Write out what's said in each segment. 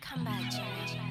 come back, Jimmy.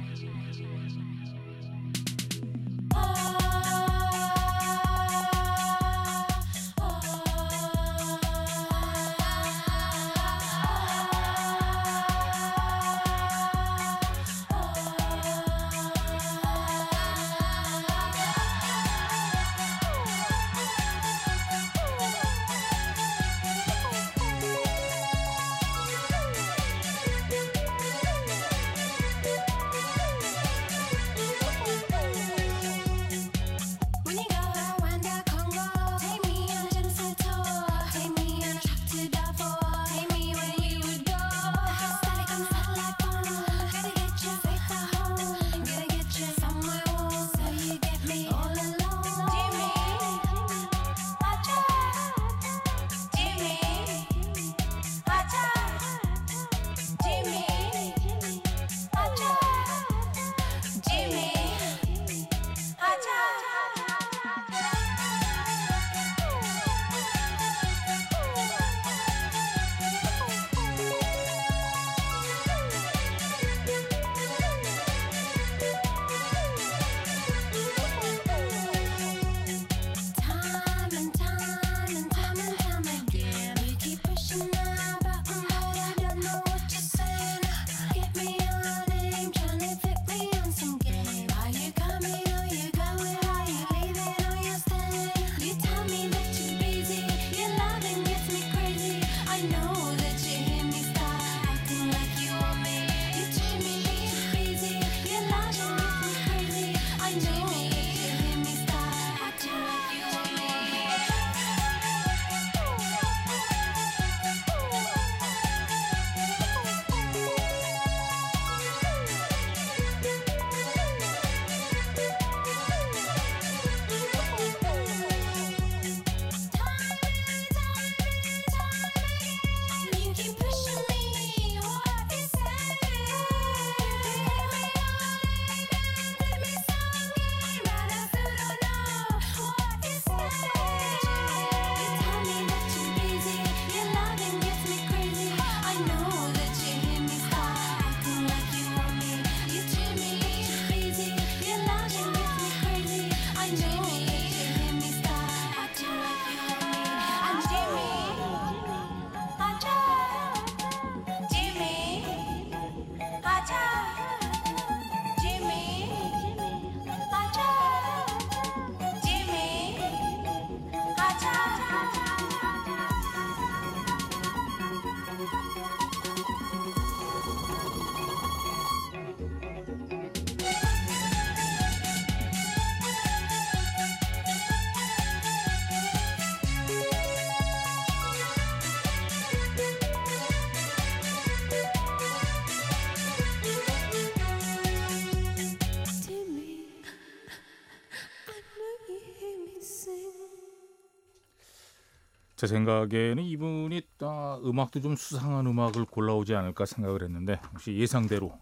제 생각에는 이분이 음악도 좀 수상한 음악을 골라오지 않을까 생각을 했는데 혹시 예상대로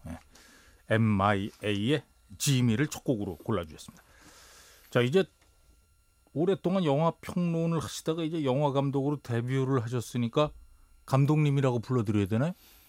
MIA의 지미를 첫 곡으로 골라주셨습니다. 자, 이제 오랫동안 영화 평론을 하시다가 이제 영화 감독으로 데뷔를 하셨으니까 감독님이라고 불러드려야 되나요?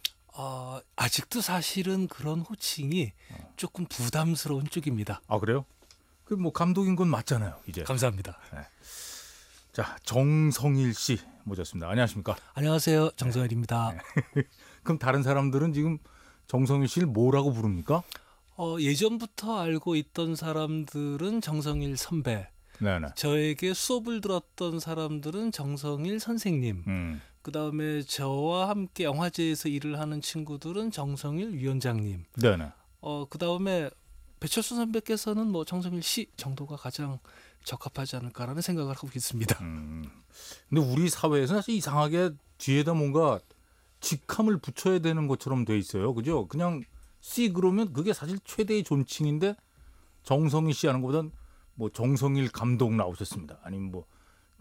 아직도 사실은 그런 호칭이 조금 부담스러운 쪽입니다. 아, 그래요? 그 뭐 감독인 건 맞잖아요, 이제. 감사합니다. 네. 자, 정성일 씨 모셨습니다. 안녕하십니까? 안녕하세요, 정성일입니다. 네. 그럼 다른 사람들은 지금 정성일 씨를 뭐라고 부릅니까? 예전부터 알고 있던 사람들은 정성일 선배. 네네. 저에게 수업을 들었던 사람들은 정성일 선생님. 그다음에 저와 함께 영화제에서 일을 하는 친구들은 정성일 위원장님. 네네. 그다음에 배철수 선배께서는 뭐 정성일 씨 정도가 가장 적합하지 않을까라는 생각을 하고 있습니다. 근데 우리 사회에서 사실 이상하게 뒤에다 뭔가 직함을 붙여야 되는 것처럼 돼 있어요. 그죠? 그냥 씨 그러면 그게 사실 최대의 존칭인데 정성일 씨 하는 것보다는 뭐 정성일 감독 나오셨습니다. 아니면 뭐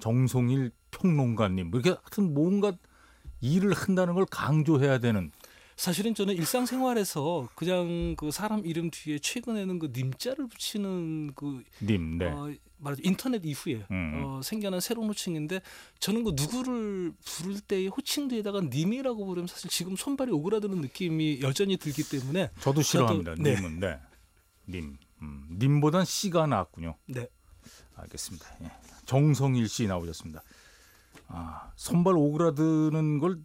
정성일 평론가님 뭐 이렇게 하여튼 뭔가 일을 한다는 걸 강조해야 되는 사실은 저는 일상생활에서 그냥 그 사람 이름 뒤에 최근에는 그 님자를 붙이는 그 님, 네. 말하죠 인터넷 이후에 생겨난 새로운 호칭인데 저는 그 누구를 부를 때의 호칭 뒤에다가 님이라고 부르면 사실 지금 손발이 오그라드는 느낌이 여전히 들기 때문에 저도 싫어합니다. 네. 님은 네. 님, 님보단 씨가 나았군요. 네. 알겠습니다. 예. 정성일 씨 나오셨습니다. 손발 오그라드는 걸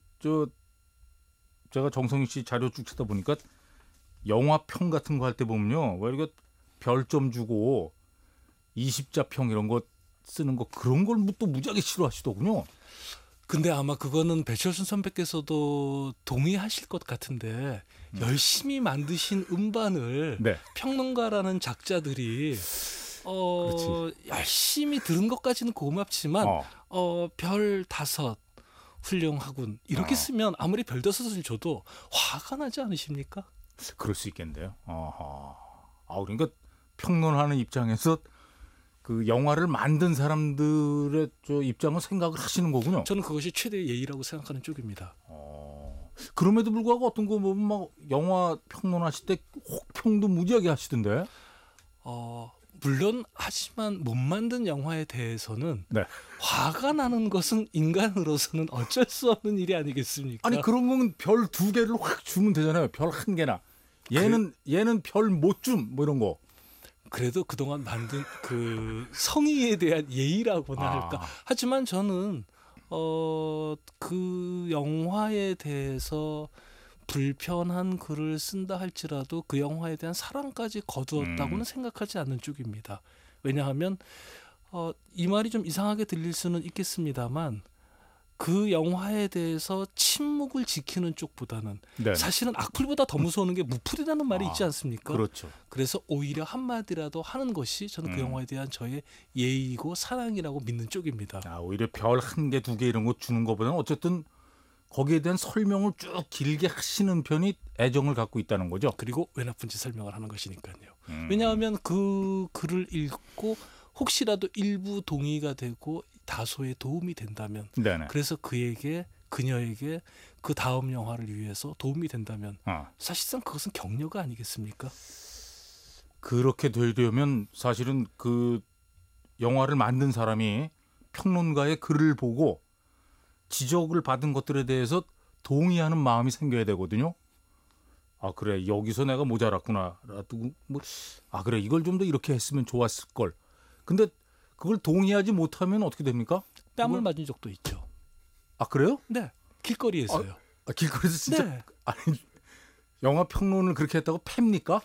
제가 정성일 씨 자료 쭉 찾다 보니까 영화 평 같은 거 할 때 보면요, 왜 이렇게 별점 주고 20자 평 이런 거 쓰는 거 그런 걸 또 무지하게 싫어하시더군요. 근데 아마 그거는 배철순 선배께서도 동의하실 것 같은데 열심히 만드신 음반을 네. 평론가라는 작자들이 열심히 들은 것까지는 고맙지만 별 5 훌륭하군 이렇게 쓰면 아무리 별 5을 줘도 화가 나지 않으십니까? 그럴 수 있겠는데요. 그러니까 평론하는 입장에서 그 영화를 만든 사람들의 입장을 생각을 하시는 거군요. 저는 그것이 최대의 예의라고 생각하는 쪽입니다. 그럼에도 불구하고 어떤 거 보면 막 영화 평론하실 때 혹평도 무지하게 하시던데. 물론 하지만 못 만든 영화에 대해서는 네. 화가 나는 것은 인간으로서는 어쩔 수 없는 일이 아니겠습니까? 아니 그런 거면 별 2개를 확 주면 되잖아요. 별 1개나. 얘는 별 못 줌 뭐 이런 거. 그래도 그동안 만든 그 성의에 대한 예의라고나 할까. 하지만 저는 그 영화에 대해서 불편한 글을 쓴다 할지라도 그 영화에 대한 사랑까지 거두었다고는 생각하지 않는 쪽입니다. 왜냐하면 이 말이 좀 이상하게 들릴 수는 있겠습니다만 그 영화에 대해서 침묵을 지키는 쪽보다는 네네. 사실은 악플보다 더 무서운 게 무플이라는 말이 있지 않습니까? 그렇죠. 그래서 오히려 한마디라도 하는 것이 저는 그 영화에 대한 저의 예의이고 사랑이라고 믿는 쪽입니다. 오히려 별 1개, 2개 이런 거 주는 것보다는 어쨌든 거기에 대한 설명을 쭉 길게 하시는 편이 애정을 갖고 있다는 거죠. 그리고 왜 나쁜지 설명을 하는 것이니까요. 왜냐하면 그 글을 읽고 혹시라도 일부 동의가 되고 다소의 도움이 된다면 네네. 그래서 그녀에게 그 다음 영화를 위해서 도움이 된다면 사실상 그것은 격려가 아니겠습니까? 그렇게 되려면 사실은 그 영화를 만든 사람이 평론가의 글을 보고 지적을 받은 것들에 대해서 동의하는 마음이 생겨야 되거든요. 그래 여기서 내가 모자랐구나. 그래 이걸 좀 더 이렇게 했으면 좋았을 걸. 근데 그걸 동의하지 못하면 어떻게 됩니까? 뺨을 맞은 적도 있죠. 그래요? 네, 길거리에서요. 길거리에서 진짜? 네. 아니 영화 평론을 그렇게 했다고 팹니까?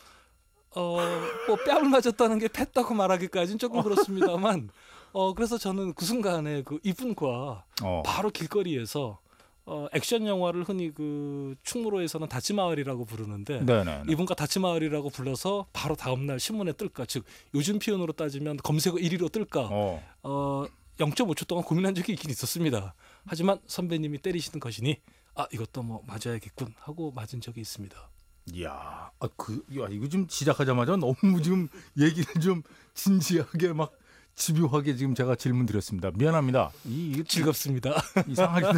뭐 뺨을 맞았다는 게 팼다고 말하기까지는 조금 그렇습니다만 그래서 저는 그 순간에 그 이분과 바로 길거리에서 액션 영화를 흔히 그 충무로에서는 다치마을이라고 부르는데 네네네. 이분과 다치마을이라고 불러서 바로 다음날 신문에 뜰까 즉 요즘 표현으로 따지면 검색어 1위로 뜰까 0.5초 동안 고민한 적이 있긴 있었습니다. 하지만 선배님이 때리시는 것이니 이것도 뭐 맞아야겠군 하고 맞은 적이 있습니다. 이야, 이거 좀 시작하자마자 너무 지금 얘기를 좀 진지하게 막 집요하게 지금 제가 질문 드렸습니다. 미안합니다. 즐겁습니다. 이상하게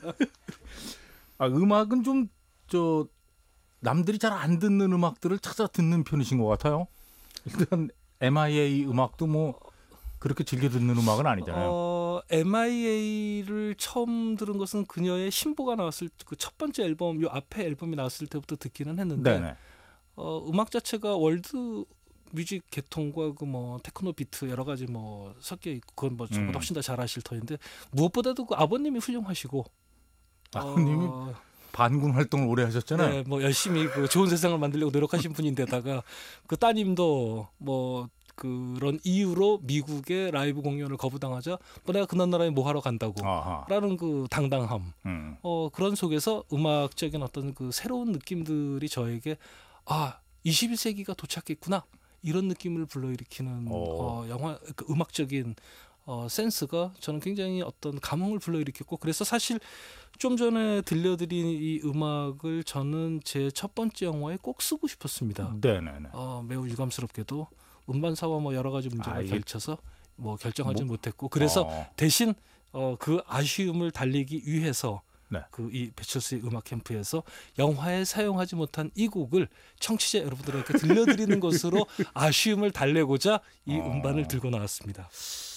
음악은 좀 남들이 잘 안 듣는 음악들을 찾아 듣는 편이신 것 같아요. 일단 MIA 음악도 뭐 그렇게 즐겨 듣는 음악은 아니잖아요. MIA를 처음 들은 것은 그녀의 신보가 나왔을 그 첫 번째 앨범, 요 앞에 앨범이 나왔을 때부터 듣기는 했는데 네네. 음악 자체가 월드 뮤직 계통과 그 뭐 테크노 비트 여러 가지 뭐 섞여 있고 그건 뭐 저보다 훨씬 더 잘하실 터인데 무엇보다도 그 아버님이 훌륭하시고 아버님이 반군 활동을 오래 하셨잖아요. 네, 뭐 열심히 그 좋은 세상을 만들려고 노력하신 분인데다가 그 따님도 뭐 그런 이유로 미국의 라이브 공연을 거부당하자 내가 그런 나라에 뭐 하러 간다고 라는 그 당당함 그런 속에서 음악적인 어떤 그 새로운 느낌들이 저에게 21세기가 도착했구나 이런 느낌을 불러일으키는 영화 그 음악적인 센스가 저는 굉장히 어떤 감흥을 불러일으켰고 그래서 사실 좀 전에 들려드린 이 음악을 저는 제 첫 번째 영화에 꼭 쓰고 싶었습니다. 네네네. 매우 유감스럽게도 음반사와 뭐 여러 가지 문제가 겹쳐서 뭐 결정하지 못했고 그래서 대신 그 아쉬움을 달래기 위해서 네. 그 이 배철수의 음악 캠프에서 영화에 사용하지 못한 이 곡을 청취자 여러분들에게 들려드리는 것으로 아쉬움을 달래고자 이 음반을 들고 나왔습니다.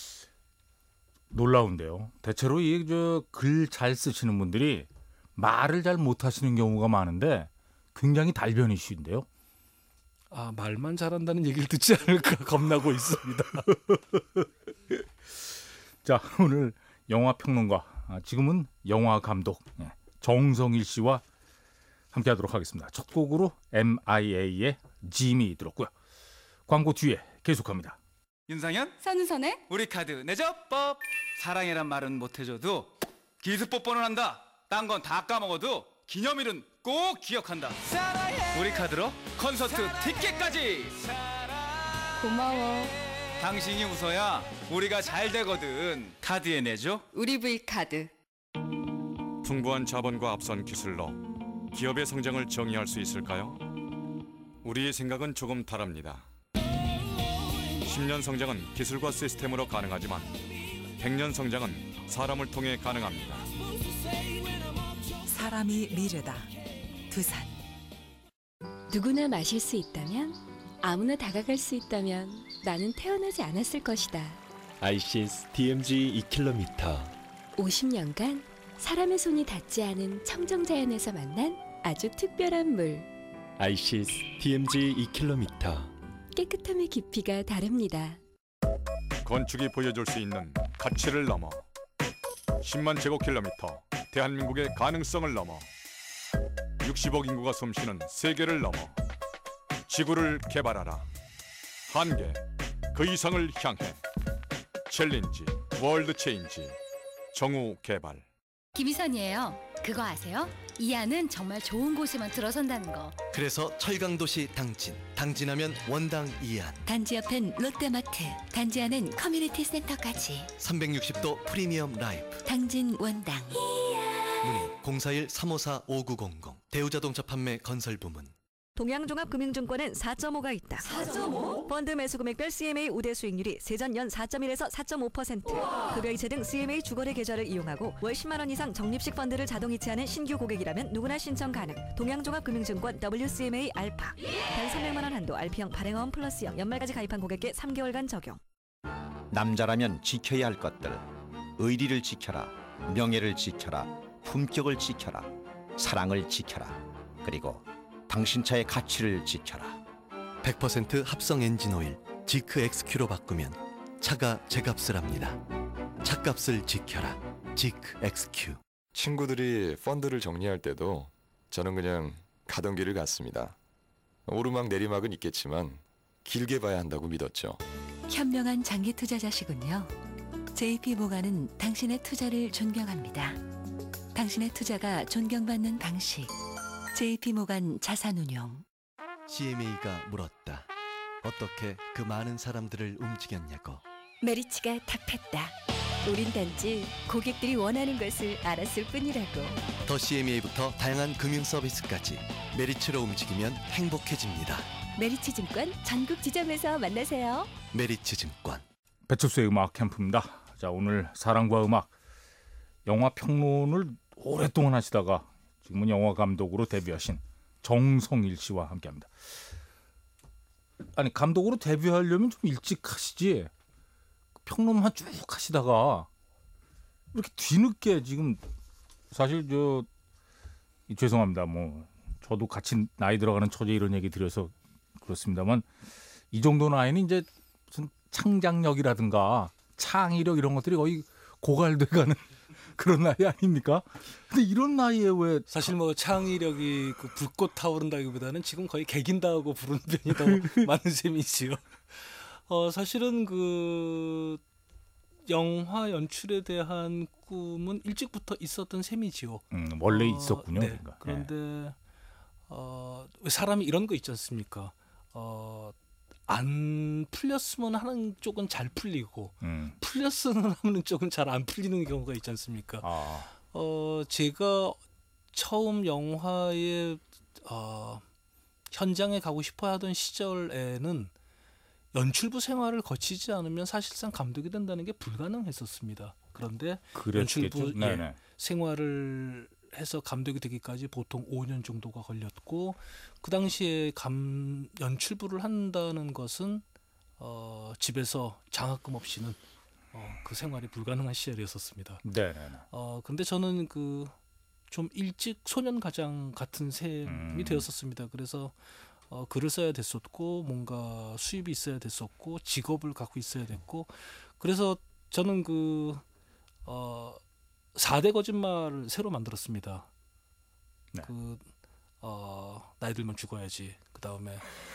놀라운데요. 대체로 이 글 잘 쓰시는 분들이 말을 잘 못하시는 경우가 많은데 굉장히 달변이신데요. 말만 잘한다는 얘기를 듣지 않을까 겁나고 있습니다. 자, 오늘 영화 평론가, 지금은 영화 감독 정성일 씨와 함께하도록 하겠습니다. 첫 곡으로 MIA의 짐이 들었고요. 광고 뒤에 계속합니다. 윤상현, 선우선의 우리 카드 내조법. 사랑이란 말은 못해줘도 기습뽀뽀는 한다. 딴 건 다 까먹어도 기념일은 꼭 기억한다. 우리 카드로 콘서트 티켓까지. 고마워. 당신이 웃어야 우리가 잘 되거든. 카드에 내줘. 우리 V 카드. 풍부한 자본과 앞선 기술로 기업의 성장을 정의할 수 있을까요? 우리의 생각은 조금 다릅니다. 10년 성장은 기술과 시스템으로 가능하지만 100년 성장은 사람을 통해 가능합니다. 사람이 미래다. 두산. 누구나 마실 수 있다면, 아무나 다가갈 수 있다면 나는 태어나지 않았을 것이다. 아이시스 DMG 2km. 50년간 사람의 손이 닿지 않은 청정자연에서 만난 아주 특별한 물. 아이시스 DMG 2km. 깨끗함의 깊이가 다릅니다. 건축이 보여줄 수 있는 가치를 넘어 10만 제곱킬로미터 대한민국의 가능성을 넘어 60억 인구가 숨쉬는 세계를 넘어 지구를 개발하라. 한계 그 이상을 향해 챌린지 월드 체인지 정우 개발. 김희선이에요. 그거 아세요? 이안은 정말 좋은 곳에만 들어선다는 거. 그래서 철강도시 당진. 당진하면 원당 이안. 단지 옆엔 롯데마트. 단지 안엔 커뮤니티 센터까지. 360도 프리미엄 라이프. 당진 원당. 문의 041-354-5900. 대우자동차 판매 건설 부문. 동양종합금융증권은 4.5가 있다. 4.5? 펀드 매수 금액별 CMA 우대 수익률이 세전 연 4.1에서 4.5%. 급여 이체 등 CMA 주거래 계좌를 이용하고 월 10만 원 이상 적립식 펀드를 자동 이체하는 신규 고객이라면 누구나 신청 가능. 동양종합금융증권 WCMA 알파. 단 300만 원 한도 RP형 발행어원 플러스형 연말까지 가입한 고객께 3개월간 적용. 남자라면 지켜야 할 것들. 의리를 지켜라. 명예를 지켜라. 품격을 지켜라. 사랑을 지켜라. 그리고 당신 차의 가치를 지켜라. 100% 합성 엔진오일 지크 XQ로 바꾸면 차가 제값을 합니다. 차값을 지켜라. 지크 XQ. 친구들이 펀드를 정리할 때도 저는 그냥 가던 길을 갔습니다. 오르막 내리막은 있겠지만 길게 봐야 한다고 믿었죠. 현명한 장기 투자자시군요. JP모간은 당신의 투자를 존경합니다. 당신의 투자가 존경받는 방식. JP모간 자산운용. CMA가 물었다. 어떻게 그 많은 사람들을 움직였냐고. 메리츠가 답했다. 우린 단지 고객들이 원하는 것을 알았을 뿐이라고. 더 CMA부터 다양한 금융 서비스까지 메리츠로 움직이면 행복해집니다. 메리츠증권 전국 지점에서 만나세요. 메리츠증권. 배철수의 음악 캠프입니다. 자, 오늘 사랑과 음악, 영화 평론을 오랫동안 하시다가 지금은 영화 감독으로 데뷔하신 정성일 씨와 함께합니다. 아니, 감독으로 데뷔하려면 좀 일찍 하시지. 평론만 쭉 하시다가 이렇게 뒤늦게 지금 사실 죄송합니다. 뭐 저도 같이 나이 들어가는 처지에 이런 얘기 드려서 그렇습니다만 이 정도 나이는 이제 무슨 창작력이라든가 창의력 이런 것들이 거의 고갈돼가는 그런 나이 아닙니까? 근데 이런 나이에 왜 사실 뭐 창의력이 그 불꽃 타오른다기보다는 지금 거의 개긴다고 부르는 편이 더 많은 셈이지요. 사실은 그 영화 연출에 대한 꿈은 일찍부터 있었던 셈이지요. 원래 있었군요. 네. 그런데 왜 사람이 이런 거 있지 않습니까? 안 풀렸으면 하는 쪽은 잘 풀리고 풀렸으면 하는 쪽은 잘 안 풀리는 경우가 있지 않습니까? 제가 처음 영화에 현장에 가고 싶어 하던 시절에는 연출부 생활을 거치지 않으면 사실상 감독이 된다는 게 불가능했었습니다. 그런데 연출부 생활을 해서 감독이 되기까지 보통 5년 정도가 걸렸고 그 당시에 연출부를 한다는 것은 집에서 장학금 없이는 그 생활이 불가능한 시절이었었습니다. 네. 근데 저는 그 좀 일찍 소년 가장 같은 셈이 되었었습니다. 그래서 글을 써야 됐었고 뭔가 수입이 있어야 됐었고 직업을 갖고 있어야 됐고 그래서 저는 그 4대 거짓말을 새로 만들었습니다. 네. 나이 들면 죽어야지. 그다음에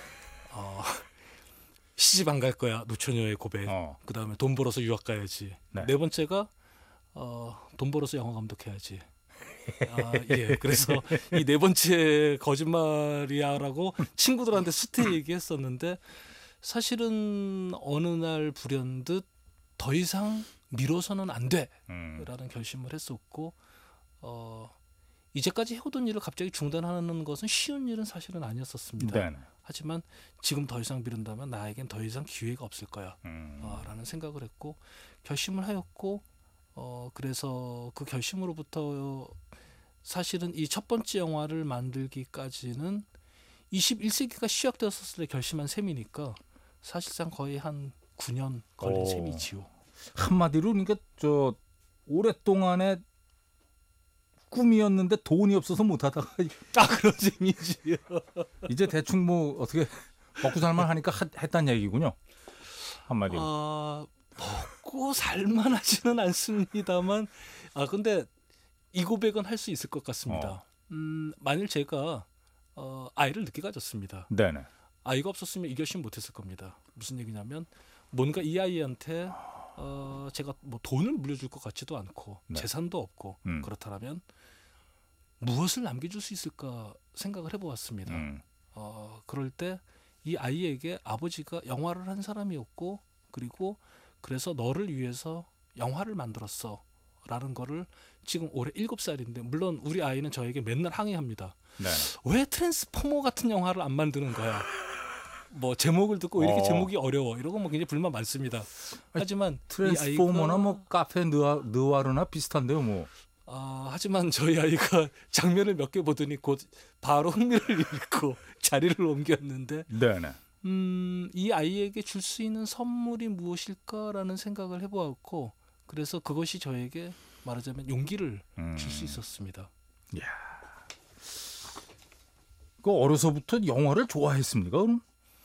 시집 안 갈 거야. 노처녀의 고백. 그다음에 돈 벌어서 유학 가야지. 네 번째가 돈 벌어서 영화 감독해야지. 예. 그래서 이 네 번째 거짓말이야라고 친구들한테 수태 얘기했었는데 사실은 어느 날 불현듯 더 이상 미뤄서는 안 돼라는 결심을 했었고 이제까지 해오던 일을 갑자기 중단하는 것은 쉬운 일은 사실은 아니었었습니다. 네. 하지만 지금 더 이상 미룬다면 나에겐 더 이상 기회가 없을 거야 라는 생각을 했고 결심을 하였고 그래서 그 결심으로부터 사실은 이 첫 번째 영화를 만들기까지는 21세기가 시작되었을 때 결심한 셈이니까 사실상 거의 한 9년 걸린 셈이지요. 한마디로 그러니까 저 오랫동안의 꿈이었는데 돈이 없어서 못하다가 그런 셈이지요. 이제 대충 뭐 어떻게 먹고 살만 하니까 했단 얘기군요. 한마디로. 먹고 살만하지는 않습니다만 근데 이 고백은 할 수 있을 것 같습니다. 만일 제가 아이를 늦게 가졌습니다. 네네. 아이가 없었으면 이 결심 못했을 겁니다. 무슨 얘기냐면 뭔가 이 아이한테 제가 뭐 돈을 물려줄 것 같지도 않고 재산도 없고 그렇다면 무엇을 남겨줄 수 있을까 생각을 해보았습니다. 그럴 때 이 아이에게 아버지가 영화를 한 사람이었고 그리고 그래서 너를 위해서 영화를 만들었어 라는 거를 지금 올해 7살인데 물론 우리 아이는 저에게 맨날 항의합니다. 네. 왜 트랜스포머 같은 영화를 안 만드는 거야? 뭐 제목을 듣고 왜 이렇게 제목이 어려워 이러고 뭐 굉장히 불만 많습니다. 하지만 트랜스포머나 뭐 카페 느와르나 비슷한데요 뭐. 하지만 저희 아이가 장면을 몇 개 보더니 곧 바로 흥미를 잃고 자리를 옮겼는데 네네. 이 아이에게 줄 수 있는 선물이 무엇일까라는 생각을 해보았고 그래서 그것이 저에게 말하자면 용기를 줄 수 있었습니다. 야, 그 어려서부터 영화를 좋아했습니까? 그럼?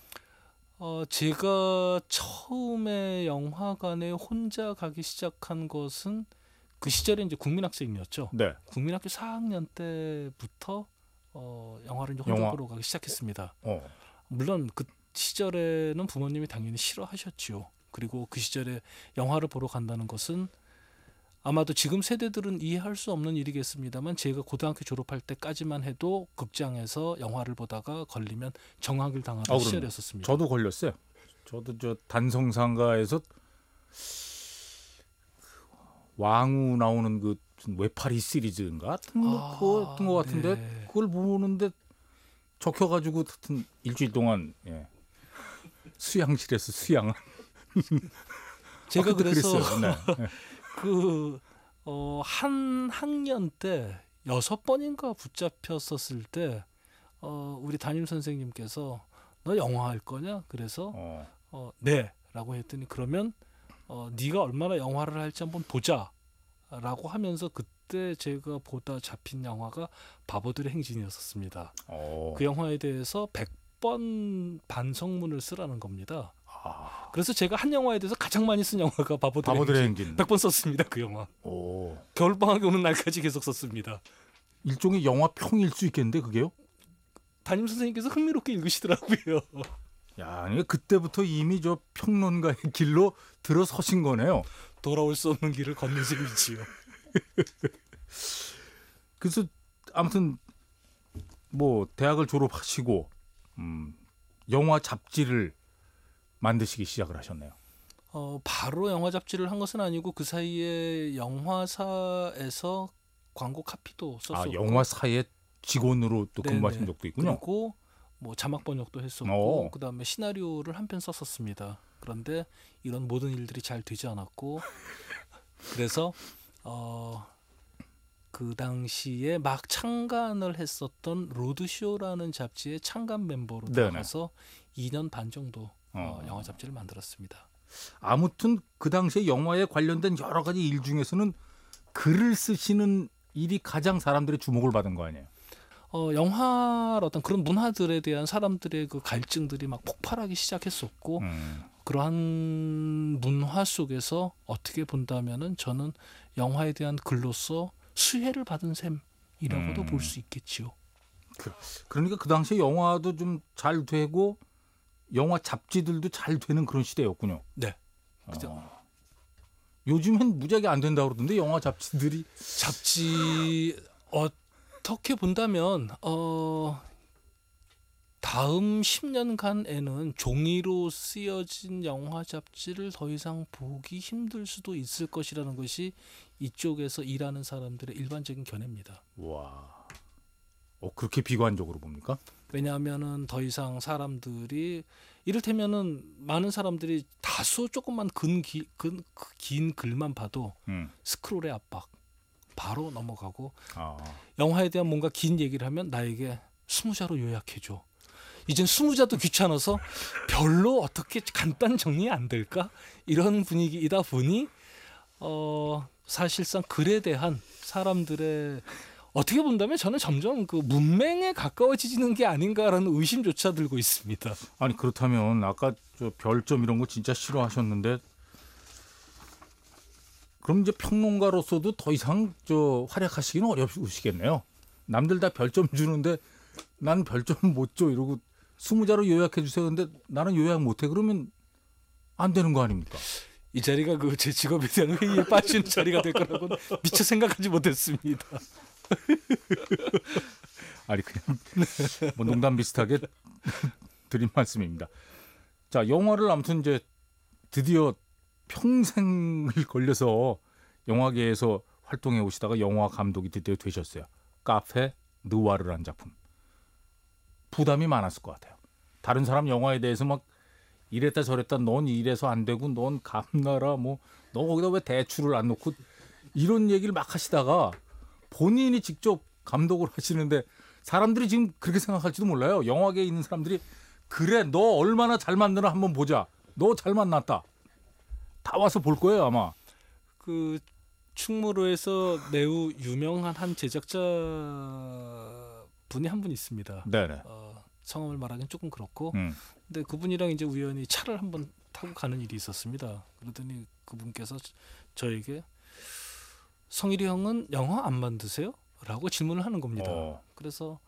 제가 처음에 영화관에 혼자 가기 시작한 것은 그 시절에 이제 국민학생이었죠. 네. 국민학교 4학년 때부터 영화를 이제 혼자 보러 가기 시작했습니다. 물론 그 시절에는 부모님이 당연히 싫어하셨지요. 그리고 그 시절에 영화를 보러 간다는 것은 아마도 지금 세대들은 이해할 수 없는 일이겠습니다만 제가 고등학교 졸업할 때까지만 해도 극장에서 영화를 보다가 걸리면 정학을 당하는 시절이었습니다. 저도 걸렸어요. 저도 저 단성상가에서 왕우 나오는 그 외파리 시리즈인가 같은 거 같은데 네. 그걸 보는데 적혀가지고 하여튼 일주일 동안 수양실에서 수양을 제가 그래서 네. 한 학년 때 6번인가 붙잡혔었을 때 우리 담임 선생님께서 너 영화 할 거냐? 그래서 네라고 했더니 그러면 네가 얼마나 영화를 할지 한번 보자라고 하면서 그때 제가 보다 잡힌 영화가 바보들의 행진이었습니다. 그 영화에 대해서 100번 반성문을 쓰라는 겁니다. 그래서 제가 한 영화에 대해서 가장 많이 쓴 영화가 바보들의 행진. 100번 썼습니다. 그 영화. 겨울방학이 오는 날까지 계속 썼습니다. 일종의 영화 평일 수 있겠는데 그게요? 담임 선생님께서 흥미롭게 읽으시더라고요. 야, 그러니까 그때부터 이미 저 평론가의 길로 들어서신 거네요. 돌아올 수 없는 길을 걷는 셈이지요. 그래서 아무튼 뭐 대학을 졸업하시고 영화 잡지를 만드시기 시작을 하셨네요. 바로 영화 잡지를 한 것은 아니고 그 사이에 영화사에서 광고 카피도 썼었고 영화사의 직원으로 또 근무하신 적도 있군요. 그리고 뭐 자막 번역도 했었고 그다음에 시나리오를 한 편 썼었습니다. 그런데 이런 모든 일들이 잘 되지 않았고 그래서 그 당시에 막 창간을 했었던 로드쇼라는 잡지의 창간 멤버로 들어가서 2년 반 정도 영화 잡지를 만들었습니다. 아무튼 그 당시에 영화에 관련된 여러 가지 일 중에서는 글을 쓰시는 일이 가장 사람들의 주목을 받은 거 아니에요? 영화 어떤 그런 문화들에 대한 사람들의 그 갈증들이 막 폭발하기 시작했었고 그러한 문화 속에서 어떻게 본다면은 저는 영화에 대한 글로서 수혜를 받은 셈이라고도 볼 수 있겠지요. 그러니까 그 당시에 영화도 좀 잘 되고 영화 잡지들도 잘 되는 그런 시대였군요. 네. 그죠. 요즘엔 무지하게 안 된다고 그러던데 영화 잡지들이. 잡지 어떻게 본다면 다음 10년간에는 종이로 쓰여진 영화 잡지를 더 이상 보기 힘들 수도 있을 것이라는 것이 이쪽에서 일하는 사람들의 일반적인 견해입니다. 와, 그렇게 비관적으로 봅니까? 왜냐하면은 더 이상 사람들이 이를테면은 많은 사람들이 다소 조금만 긴 글만 봐도 스크롤의 압박 바로 넘어가고 영화에 대한 뭔가 긴 얘기를 하면 나에게 20자로 요약해줘. 이젠 20자도 귀찮아서 별로 어떻게 간단 정리 안 될까? 이런 분위기이다 보니 사실상 글에 대한 사람들의 어떻게 본다면 저는 점점 그 문맹에 가까워지는 게 아닌가라는 의심조차 들고 있습니다. 아니 그렇다면 아까 저 별점 이런 거 진짜 싫어하셨는데 그럼 이제 평론가로서도 더 이상 저 활약하시기는 어려우시겠네요. 남들 다 별점 주는데 난 별점 못 줘 이러고 20자로 요약해 주세요. 근데 나는 요약 못 해. 그러면 안 되는 거 아닙니까? 이 자리가 그 제 직업에 대한 회의에 빠지는 자리가 될 거라고 미처 생각하지 못했습니다. 아니 그냥 뭐 농담 비슷하게 드린 말씀입니다. 자, 영화를 아무튼 이제 드디어 평생을 걸려서 영화계에서 활동해 오시다가 영화 감독이 드디어 되셨어요. 카페 느와르라는 작품. 부담이 많았을 것 같아요. 다른 사람 영화에 대해서 막 이랬다 저랬다 넌 이래서 안 되고 넌 감나라 뭐 너 거기다 왜 대출을 안 놓고 이런 얘기를 막 하시다가 본인이 직접 감독을 하시는데 사람들이 지금 그렇게 생각할지도 몰라요. 영화계에 있는 사람들이 그래 너 얼마나 잘 만드나 한번 보자. 너 잘 만났다. 다 와서 볼 거예요 아마. 그 충무로에서 매우 유명한 한 제작자 분이 한 분 있습니다. 네네. 성함을 말하기는 조금 그렇고 근데 그분이랑 이제 우연히 차를 한번 타고 가는 일이 있었습니다. 그러더니 그분께서 저에게 성일이 형은 영화 안 만드세요? 라고 질문을 하는 겁니다. 그래서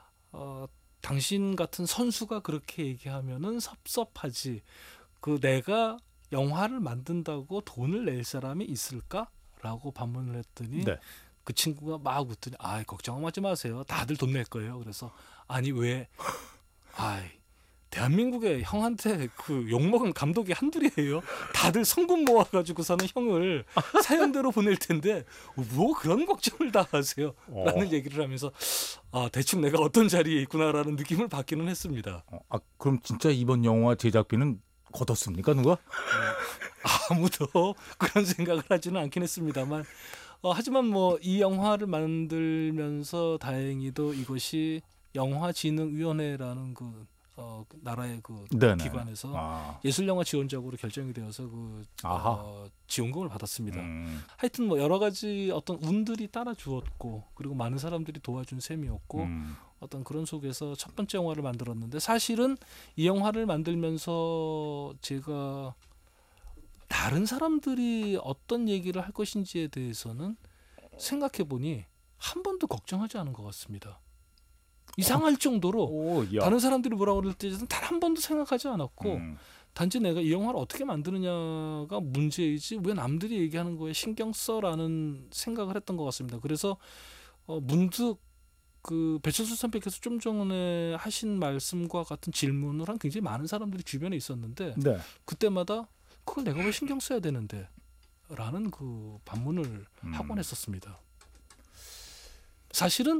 당신 같은 선수가 그렇게 얘기하면은 섭섭하지. 그 내가 영화를 만든다고 돈을 낼 사람이 있을까? 라고 반문을 했더니 네. 그 친구가 막 웃더니 걱정하지 마세요. 다들 돈 낼 거예요. 그래서 아니 왜? 대한민국에 형한테 그 욕먹은 감독이 한둘이에요. 다들 성금 모아가지고서는 형을 사연대로 보낼 텐데 뭐 그런 걱정을 다 하세요. 라는 얘기를 하면서 대충 내가 어떤 자리에 있구나라는 느낌을 받기는 했습니다. 그럼 진짜 이번 영화 제작비는 걷었습니까 누가? 아무도 그런 생각을 하지는 않긴 했습니다만 하지만 뭐 이 영화를 만들면서 다행히도 이것이 영화진흥위원회라는 그 나라의 그 네네. 기관에서 예술영화 지원작으로 결정이 되어서 그 지원금을 받았습니다. 하여튼 뭐 여러 가지 어떤 운들이 따라 주었고 그리고 많은 사람들이 도와준 셈이었고 어떤 그런 속에서 첫 번째 영화를 만들었는데 사실은 이 영화를 만들면서 제가 다른 사람들이 어떤 얘기를 할 것인지에 대해서는 생각해 보니 한 번도 걱정하지 않은 것 같습니다. 이상할 정도로 다른 사람들이 뭐라고 그럴 때는 단 한 번도 생각하지 않았고 단지 내가 이 영화를 어떻게 만드느냐가 문제이지 왜 남들이 얘기하는 거에 신경 써라는 생각을 했던 것 같습니다. 그래서 문득 그 배철수 선배께서 좀 전에 하신 말씀과 같은 질문을 한 굉장히 많은 사람들이 주변에 있었는데 네. 그때마다 그걸 내가 왜 신경 써야 되는데 라는 그 반문을 하곤 했었습니다. 사실은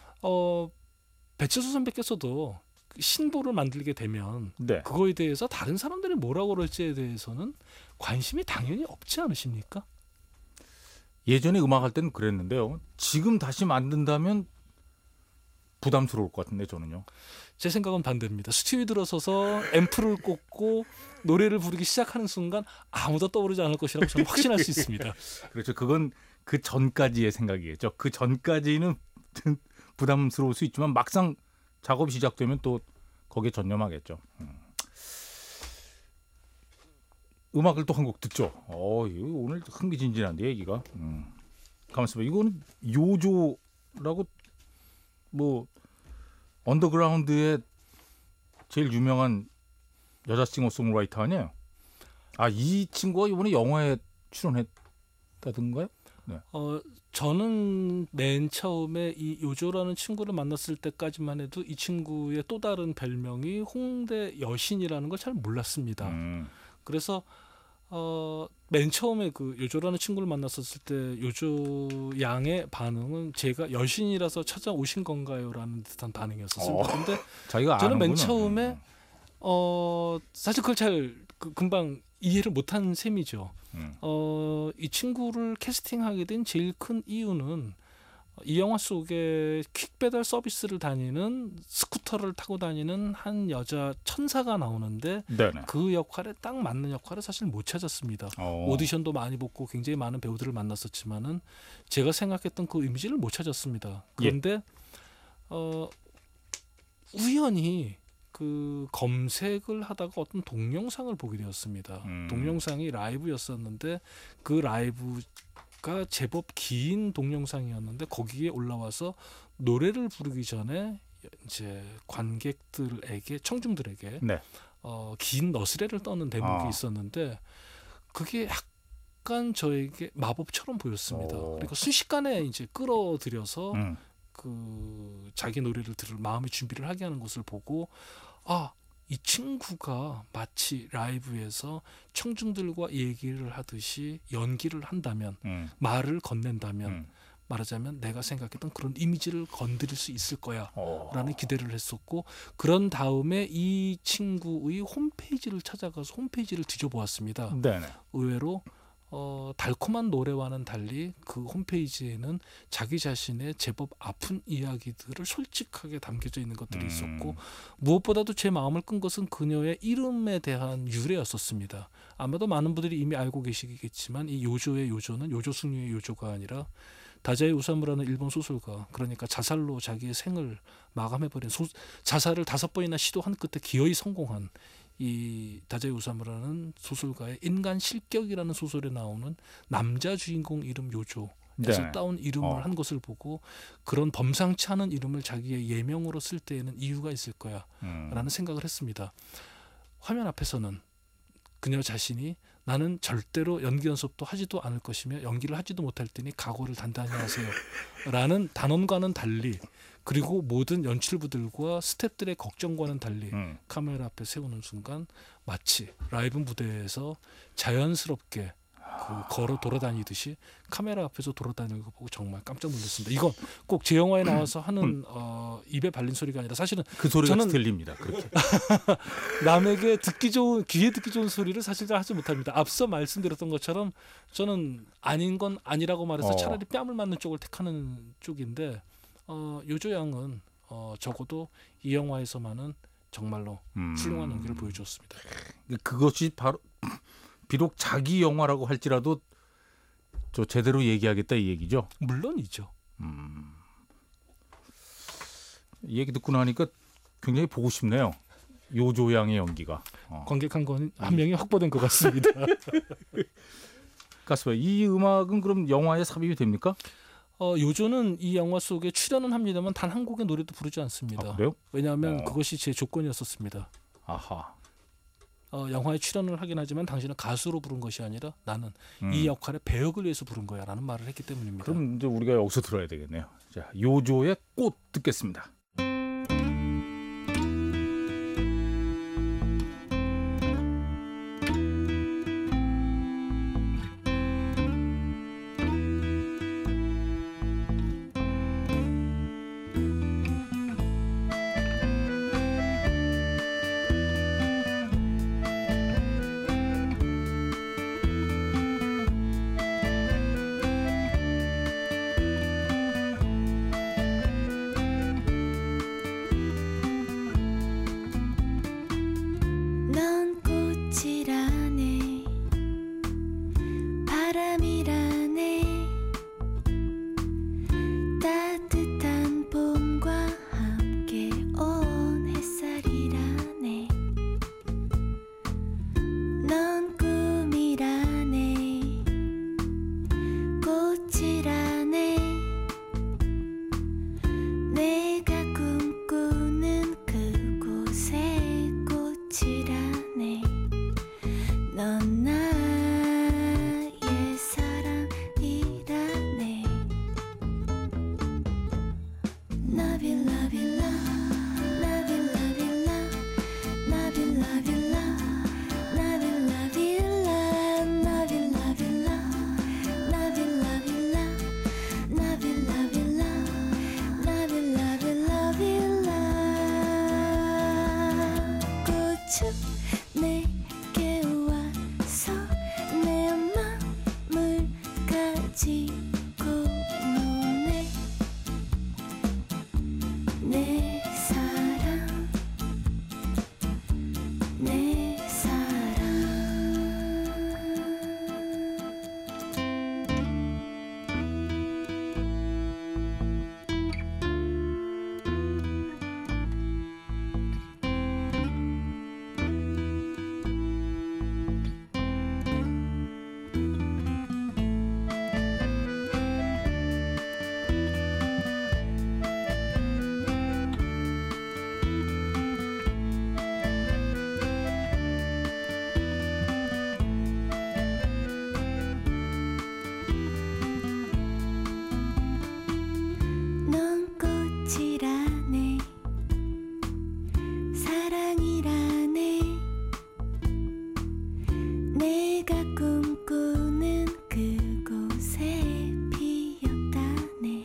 배철수 선배께서도 신보를 만들게 되면 그거에 대해서 다른 사람들이 뭐라고 그럴지에 대해서는 관심이 당연히 없지 않으십니까? 예전에 음악할 때는 그랬는데요. 지금 다시 만든다면 부담스러울 것 같은데 저는요. 제 생각은 반대입니다. 스튜디오에 들어서서 앰프를 꽂고 노래를 부르기 시작하는 순간 아무도 떠오르지 않을 것이라고 저는 확신할 수 있습니다. 그렇죠. 그건 그 전까지의 생각이겠죠. 그 전까지는 부담스러울 수 있지만 막상 작업이 시작되면 또 거기에 전념하겠죠. 음악을 또 한 곡 듣죠. 이거 오늘 흥미진진한데 얘기가. 가만 있어봐. 이거는 요조라고 뭐 언더그라운드의 제일 유명한 여자 싱어송라이터 아니에요? 이 친구가 이번에 영화에 출연했다던가요? 네. 저는 맨 처음에 이 요조라는 친구를 만났을 때까지만 해도 이 친구의 또 다른 별명이 홍대 여신이라는 걸 잘 몰랐습니다. 그래서 맨 처음에 그 요조라는 친구를 만났었을 때 요조 양의 반응은 제가 여신이라서 찾아오신 건가요라는 듯한 반응이었었습니다. 근데 자기가 저는 맨 아는구나. 처음에 사실 그걸 잘 금방 이해를 못한 셈이죠. 이 친구를 캐스팅하게 된 제일 큰 이유는 이 영화 속에 퀵배달 서비스를 다니는 스쿠터를 타고 다니는 한 여자 천사가 나오는데 네네. 그 역할에 딱 맞는 역할을 사실 못 찾았습니다. 오디션도 많이 보고 굉장히 많은 배우들을 만났었지만은 제가 생각했던 그 이미지를 못 찾았습니다. 그런데 우연히 그 검색을 하다가 어떤 동영상을 보게 되었습니다. 동영상이 라이브였었는데 그 라이브가 제법 긴 동영상이었는데 거기에 올라와서 노래를 부르기 전에 이제 관객들에게 청중들에게 네. 긴 너스레를 떠는 대목이 있었는데 그게 약간 저에게 마법처럼 보였습니다. 그러니까 순식간에 이제 끌어들여서 그 자기 노래를 들을 마음의 준비를 하게 하는 것을 보고 이 친구가 마치 라이브에서 청중들과 얘기를 하듯이 연기를 한다면 말을 건넨다면 말하자면 내가 생각했던 그런 이미지를 건드릴 수 있을 거야 라는 기대를 했었고 그런 다음에 이 친구의 홈페이지를 찾아가서 홈페이지를 뒤져보았습니다. 네네. 의외로 달콤한 노래와는 달리 그 홈페이지에는 자기 자신의 제법 아픈 이야기들을 솔직하게 담겨져 있는 것들이 있었고 무엇보다도 제 마음을 끈 것은 그녀의 이름에 대한 유래였었습니다. 아마도 많은 분들이 이미 알고 계시겠지만 이 요조의 요조는 요조승류의 요조가 아니라 다자이 우사무라는 일본 소설가, 그러니까 자살로 자기의 생을 마감해버린 자살을 5번이나 시도한 끝에 기어이 성공한 이 다자이 우사무라는 소설가의 인간 실격이라는 소설에 나오는 남자 주인공 이름 요조에서 따온 이름을 한 것을 보고 그런 범상치 않은 이름을 자기의 예명으로 쓸 때에는 이유가 있을 거야 라는 생각을 했습니다. 화면 앞에서는 그녀 자신이 나는 절대로 연기 연습도 하지도 않을 것이며 연기를 하지도 못할 테니 각오를 단단히 하세요 라는 단언과는 달리 그리고 모든 연출부들과 스태프들의 걱정과는 달리 카메라 앞에 세우는 순간 마치 라이브 무대에서 자연스럽게 걸어 돌아다니듯이 카메라 앞에서 돌아다니는 거 보고 정말 깜짝 놀랐습니다. 이건 꼭 제 영화에 나와서 하는 입에 발린 소리가 아니라 사실은 그 소리가 저는 들립니다. 그렇게. 남에게 귀에 듣기 좋은 소리를 사실 잘 하지 못합니다. 앞서 말씀드렸던 것처럼 저는 아닌 건 아니라고 말해서 차라리 뺨을 맞는 쪽을 택하는 쪽인데 요조 양은 적어도 이 영화에서만은 정말로 훌륭한 연기를 보여주었습니다. 그것이 바로 비록 자기 영화라고 할지라도 저 제대로 얘기하겠다 이 얘기죠. 물론이죠. 이 얘기 듣고 나니까 굉장히 보고 싶네요. 요조 양의 연기가. 관객 한 명이 확보된 것 같습니다. 가스바 이 음악은 그럼 영화에 삽입이 됩니까? 요조는 이 영화 속에 출연은 합니다만 단 한 곡의 노래도 부르지 않습니다. 그래요? 왜냐하면 그것이 제 조건이었었습니다. 아하. 영화에 출연을 하긴 하지만 당신은 가수로 부른 것이 아니라 나는 이 역할의 배역을 위해서 부른 거야 라는 말을 했기 때문입니다. 그럼 이제 우리가 여기서 들어야 되겠네요. 자, 요조의 꽃 듣겠습니다. 꽃은 내게 와서 내 맘을 가지고 노네 내 사랑 내 사랑 넌 꽃이라네 사랑이라네 내가 꿈꾸는 그곳에 피었다네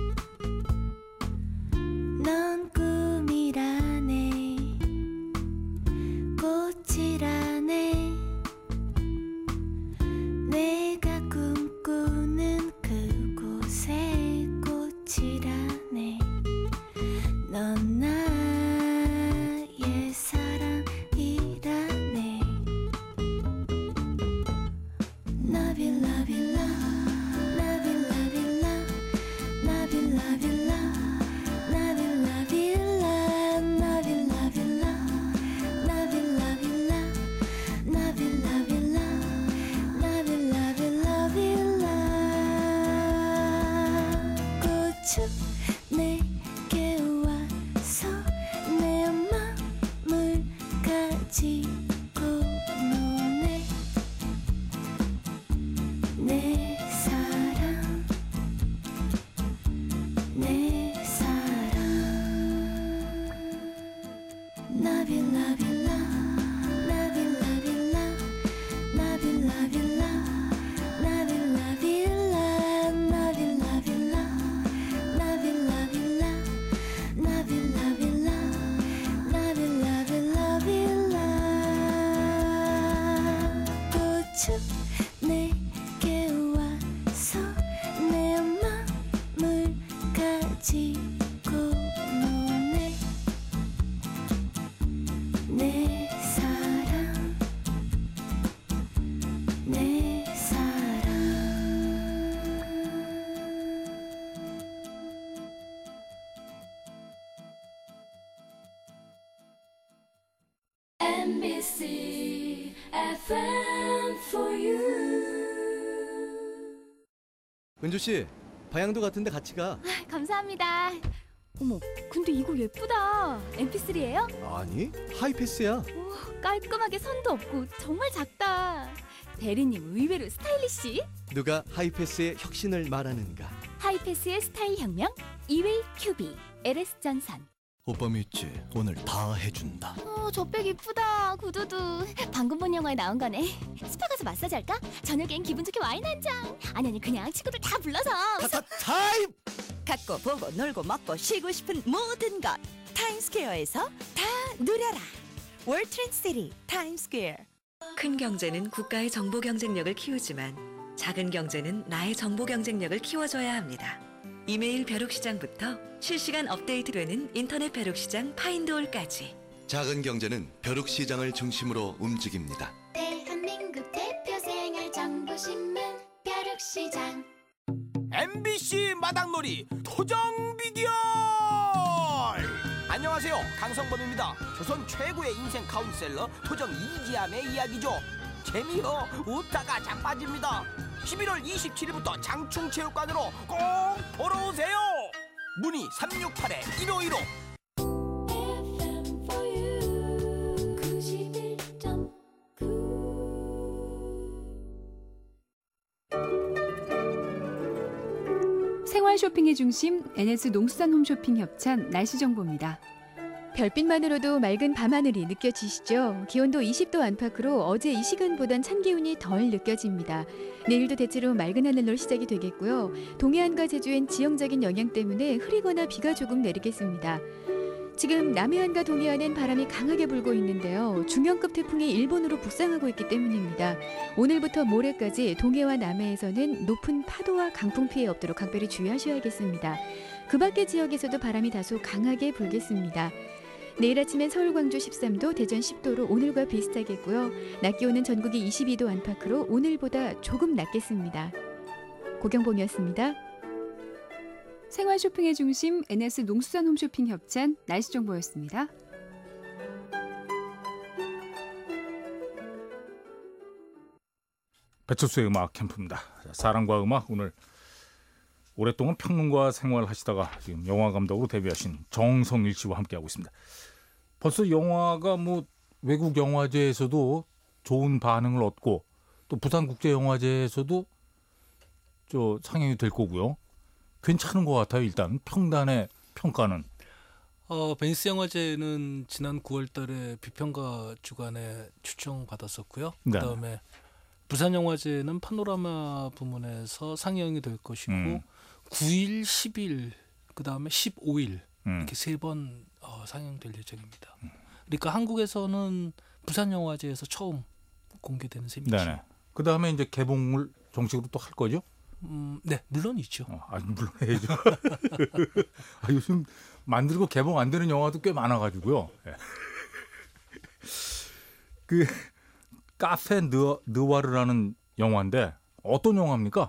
넌 꿈이라네 꽃이라네 내가 꿈꾸는 그곳에 꽃이라네 넌 나의 사랑이라네 Love you, love you, love Love you, love you, love Love you, love you, love Love you, love you, love Love you, love you, love Love you, love you, love Love you, love you, love Love you, love you, love you, love 꽃은 내게 와서 내 맘을 가지고 노네 내 사랑 내 사랑 Love you, love you, love Love you, love you, love Love you, love you, love Love you, love you, love Love you, love you, love Love you, love you, love Love you, love you, love Love you, love you, love you, love 꽃은 내게 와서 내 맘을 가지고 노네 내 사랑 내 사랑 MBC FM for you. 은주 씨, 방향도 같은데 같이 가. 감사합니다. 어머, 근데 이거 예쁘다. MP3예요? 아니, 하이패스야. 오, 깔끔하게 선도 없고 정말 작다. 대리님 의외로 스타일리시. 누가 하이패스의 혁신을 말하는가? 하이패스의 스타일 혁명, 이웨이 큐비, LS 전선. 오빠 믿지? 오늘 다 해준다. 저 백 이쁘다. 구두도 방금 본 영화에 나온 거네. 스파 가서 마사지 할까? 저녁엔 기분 좋게 와인 한 잔. 아니 그냥 친구들 다 불러서. 타임! 갖고 보고 놀고 먹고 쉬고 싶은 모든 것 타임스퀘어에서 다 누려라. 월드 트렌드시티 타임스퀘어. 큰 경제는 국가의 정보 경쟁력을 키우지만 작은 경제는 나의 정보 경쟁력을 키워줘야 합니다. 이메일 벼룩시장부터 실시간 업데이트되는 인터넷 벼룩시장 파인드홀까지 작은 경제는 벼룩시장을 중심으로 움직입니다. 대한민국 대표 생활 정보신문 벼룩시장. MBC 마당놀이 토정 비디오. 안녕하세요, 강성범입니다. 조선 최고의 인생 카운셀러 토정 이지암의 이야기죠. 재미요 웃다가 자빠집니다. 11월 27일부터 장충체육관으로 꼭 보러 오세요. 문의 368-1515. 생활 쇼핑의 중심 NS 농수산 홈쇼핑 협찬 날씨 정보입니다. 별빛만으로도 맑은 밤하늘이 느껴지시죠? 기온도 20도 안팎으로 어제 이 시간보단 찬 기운이 덜 느껴집니다. 내일도 대체로 맑은 하늘로 시작이 되겠고요. 동해안과 제주엔 지형적인 영향 때문에 흐리거나 비가 조금 내리겠습니다. 지금 남해안과 동해안은 바람이 강하게 불고 있는데요. 중형급 태풍이 일본으로 북상하고 있기 때문입니다. 오늘부터 모레까지 동해와 남해에서는 높은 파도와 강풍 피해 없도록 각별히 주의하셔야겠습니다. 그 밖의 지역에서도 바람이 다소 강하게 불겠습니다. 내일 아침엔 서울, 광주 13도, 대전 10도로 오늘과 비슷하겠고요. 낮 기온은 전국이 22도 안팎으로 오늘보다 조금 낮겠습니다. 고경봉이었습니다. 생활 쇼핑의 중심 NS 농수산 홈쇼핑 협찬 날씨 정보였습니다. 배철수의 음악 캠프입니다. 사랑과 음악, 오늘 오랫동안 평론가 생활하시다가 지금 영화 감독으로 데뷔하신 정성일 씨와 함께하고 있습니다. 벌써 영화가 뭐 외국 영화제에서도 좋은 반응을 얻고 또 부산국제영화제에서도 저 상영이 될 거고요. 괜찮은 것 같아요. 일단 평단의 평가는. 베니스 영화제는 지난 9월달에 비평가 주간에 초청받았었고요. 네. 그다음에 부산 영화제는 파노라마 부문에서 상영이 될 것이고 9일, 10일, 그다음에 15일 이렇게 3번 상영될 예정입니다. 그러니까 한국에서는 부산 영화제에서 처음 공개되는 셈이죠. 네네. 그다음에 이제 개봉을 정식으로 또 할 거죠? 네, 물론이죠. 물론 해야죠. 요즘 만들고 개봉 안 되는 영화도 꽤 많아가지고요. 네. 그 카페 느와르라는 영화인데 어떤 영화입니까?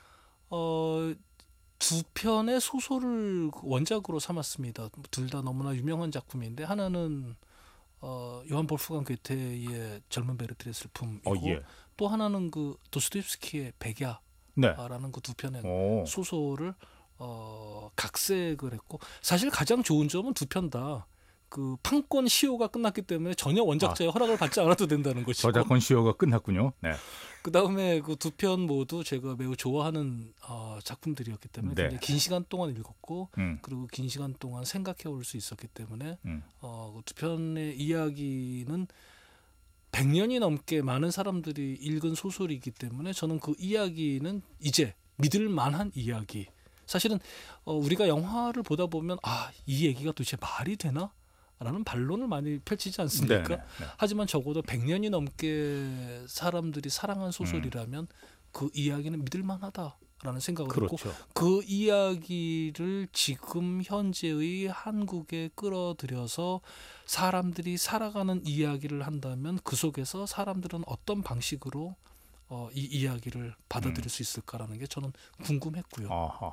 두 편의 소설을 원작으로 삼았습니다. 둘 다 너무나 유명한 작품인데 하나는 요한 볼프강 괴테의 젊은 베르트의 슬픔이고 또 하나는 그 도스토옙스키의 백야라는 그 두 편의 소설을 각색을 했고 사실 가장 좋은 점은 두 편 다 그 판권 시효가 끝났기 때문에 전혀 원작자의 허락을 받지 않아도 된다는 것이고 저작권 시효가 끝났군요. 네. 그다음에 그 두 편 모두 제가 매우 좋아하는 작품들이었기 때문에 굉장히 긴 시간 동안 읽었고 그리고 긴 시간 동안 생각해 올 수 있었기 때문에 그 두 편의 이야기는 100년이 넘게 많은 사람들이 읽은 소설이기 때문에 저는 그 이야기는 이제 믿을 만한 이야기. 사실은 우리가 영화를 보다 보면 이 얘기가 도대체 말이 되나? 라는 반론을 많이 펼치지 않습니까? 네. 하지만 적어도 100년이 넘게 사람들이 사랑한 소설이라면 그 이야기는 믿을 만하다라는 생각을 했고 그 이야기를 지금 현재의 한국에 끌어들여서 사람들이 살아가는 이야기를 한다면 그 속에서 사람들은 어떤 방식으로 이 이야기를 받아들일 수 있을까라는 게 저는 궁금했고요.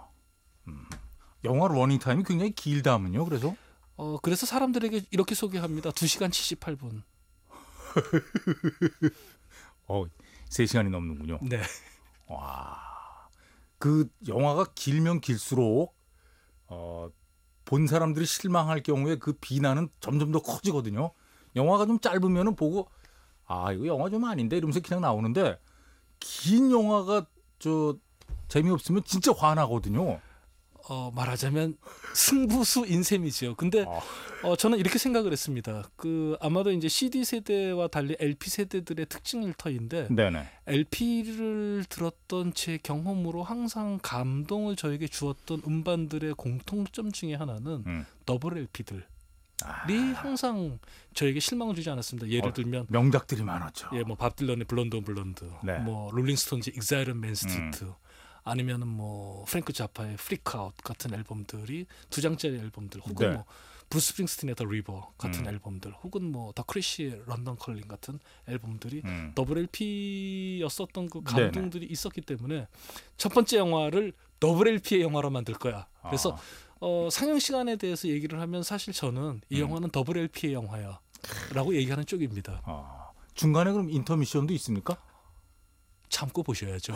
영화 러닝타임이 굉장히 길다면요. 그래서 사람들에게 이렇게 소개합니다. 2시간 78분. 3시간이 넘는군요. 네. 와. 그 영화가 길면 길수록 본 사람들이 실망할 경우에 그 비난은 점점 더 커지거든요. 영화가 좀 짧으면은 보고 이거 영화 좀 아닌데 이러면서 그냥 나오는데 긴 영화가 재미없으면 진짜 화나거든요. 말하자면 승부수 인셈이죠. 근데 저는 이렇게 생각을 했습니다. 아마도 이제 CD 세대와 달리 LP 세대들의 특징일 터인데 LP를 들었던 제 경험으로 항상 감동을 저에게 주었던 음반들의 공통점 중에 하나는 더블 LP들이 항상 저에게 실망을 주지 않았습니다. 예를 들면 명작들이 많았죠. 뭐 밥 딜런의 블론드 온 블론드, 뭐 롤링스톤즈의 익사일 온 맨 스트리트. 아니면은 뭐 프랭크 자파의 프리크아웃 같은 앨범들이 2장짜리 앨범들 혹은 뭐 브루스 스프링스틴의 더 리버 같은 앨범들 혹은 뭐 더 크래쉬의 런던 컬링 같은 앨범들이 더블 LP였었던 그 감동들이 있었기 때문에 첫 번째 영화를 더블 LP의 영화로 만들 거야. 그래서 상영 시간에 대해서 얘기를 하면 사실 저는 이 영화는 더블 LP의 영화야 라고 얘기하는 쪽입니다. 중간에 그럼 인터미션도 있습니까? 참고 보셔야죠.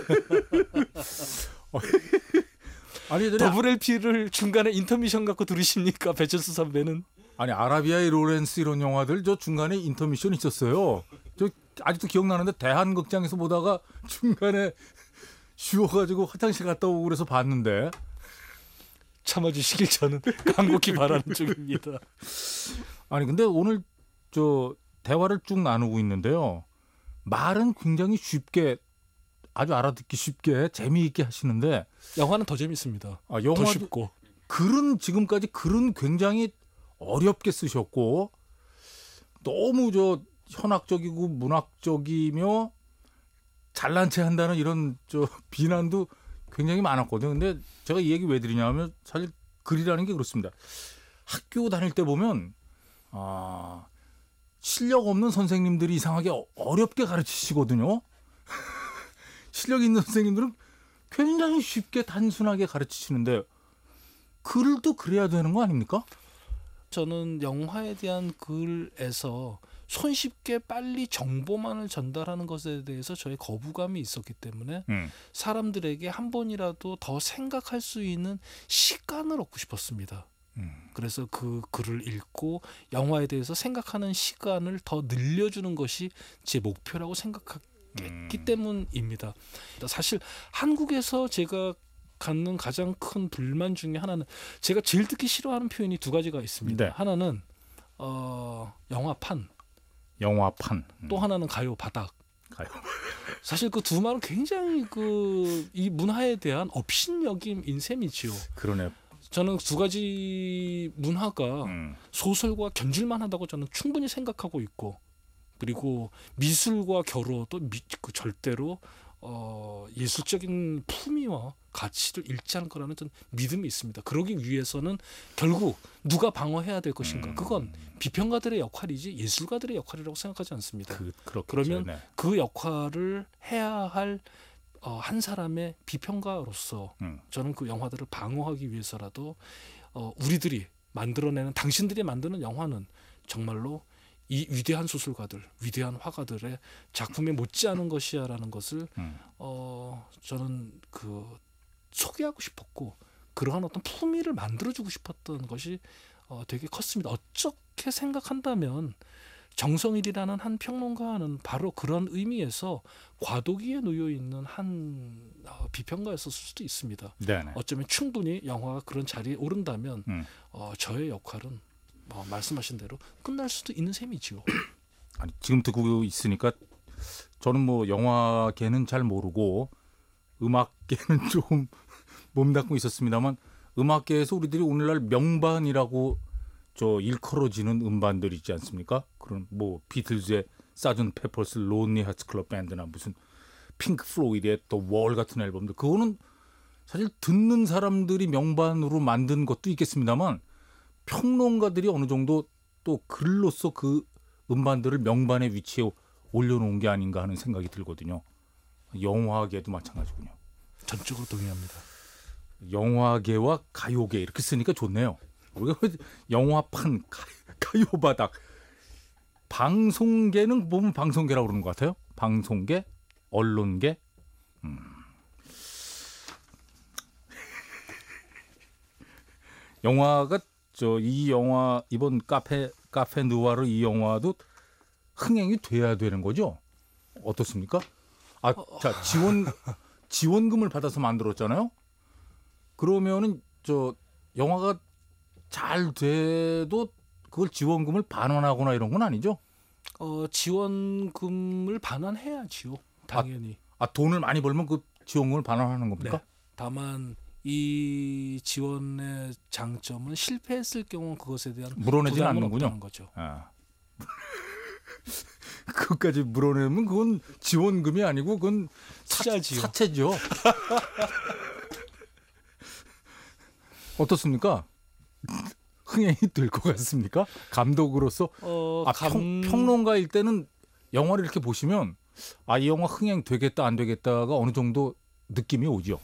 더블 LP를 중간에 인터미션 갖고 들으십니까? 배철수 선배는? 아라비아의 로렌스 이런 영화들 저 중간에 인터미션 있었어요. 저 아직도 기억나는데 대한극장에서 보다가 중간에 쉬어가지고 화장실 갔다 오고 그래서 봤는데 참아주시길 저는 간곡히 바라는 쪽입니다. 근데 오늘 대화를 쭉 나누고 있는데요. 말은 굉장히 쉽게 아주 알아듣기 쉽게 재미있게 하시는데 영화는 더 재밌습니다. 더 쉽고 글은 지금까지 글은 굉장히 어렵게 쓰셨고 너무 저 현학적이고 문학적이며 잘난 체 한다는 이런 저 비난도 굉장히 많았거든요. 근데 제가 이 얘기 왜 드리냐면 사실 글이라는 게 그렇습니다. 학교 다닐 때 보면 실력 없는 선생님들이 이상하게 어렵게 가르치시거든요. 실력 있는 선생님들은 굉장히 쉽게 단순하게 가르치시는데 글도 그래야 되는 거 아닙니까? 저는 영화에 대한 글에서 손쉽게 빨리 정보만을 전달하는 것에 대해서 저의 거부감이 있었기 때문에 사람들에게 한 번이라도 더 생각할 수 있는 시간을 얻고 싶었습니다. 그래서 그 글을 읽고 영화에 대해서 생각하는 시간을 더 늘려주는 것이 제 목표라고 생각했기 때문입니다. 사실 한국에서 제가 갖는 가장 큰 불만 중에 하나는 제가 제일 듣기 싫어하는 표현이 두 가지가 있습니다. 네. 하나는 영화판. 또 하나는 가요 바닥. 사실 그 두 말은 굉장히 이 문화에 대한 업신여김인 셈이지요. 그러네요. 저는 두 가지 문화가 소설과 견줄만하다고 저는 충분히 생각하고 있고, 그리고 미술과 겨루어도 절대로 예술적인 품위와 가치를 잃지 않을 거라는 전 믿음이 있습니다. 그러기 위해서는 결국 누가 방어해야 될 것인가? 그건 비평가들의 역할이지 예술가들의 역할이라고 생각하지 않습니다. 그러면 네. 그 역할을 해야 할 한 사람의 비평가로서 저는 그 영화들을 방어하기 위해서라도 우리들이 만들어내는, 당신들이 만드는 영화는 정말로 이 위대한 소설가들, 위대한 화가들의 작품에 못지않은 것이야라는 것을 저는 소개하고 싶었고, 그러한 어떤 품위를 만들어주고 싶었던 것이 되게 컸습니다. 어떻게 생각한다면 정성일이라는 한 평론가는 바로 그런 의미에서 과도기에 놓여 있는 한 비평가였을 수도 있습니다. 네네. 어쩌면 충분히 영화가 그런 자리에 오른다면 저의 역할은 말씀하신 대로 끝날 수도 있는 셈이지요. 아니, 지금 듣고 있으니까 저는 뭐 영화계는 잘 모르고 음악계는 조금 몸담고 있었습니다만, 음악계에서 우리들이 오늘날 명반이라고 일컬어지는 음반들 있지 않습니까? 그런 뭐 비틀즈의 사전 페퍼스 론리 하츠 클럽 밴드나 무슨 핑크 플로이드의 더 월 같은 앨범들, 그거는 사실 듣는 사람들이 명반으로 만든 것도 있겠습니다만 평론가들이 어느 정도 또 글로써 그 음반들을 명반의 위치에 올려놓은 게 아닌가 하는 생각이 들거든요. 영화계도 마찬가지군요. 전적으로 동의합니다. 영화계와 가요계 이렇게 쓰니까 좋네요. 우리가 영화판, 가요바닥, 방송계는 보면 방송계라고 그러는 것 같아요. 방송계, 언론계. 영화가 이 영화 이번 카페 누아르 이 영화도 흥행이 돼야 되는 거죠? 어떻습니까? 자, 지원금을 받아서 만들었잖아요. 그러면은 영화가 잘 돼도 그걸 지원금을 반환하거나 이런 건 아니죠? 지원금을 반환해야지요. 당연히. 돈을 많이 벌면 그 지원금을 반환하는 겁니까? 네. 다만 이 지원의 장점은 실패했을 경우 그것에 대한 물어내지 부담은 않는군요. 없다는 거죠. 그것까지 물어내면 그건 지원금이 아니고 그건 사채죠. 어떻습니까? 흥행이 될 것 같습니까? 감독으로서 평론가일 때는 영화를 이렇게 보시면 이 영화 흥행 되겠다 안 되겠다가 어느 정도 느낌이 오죠.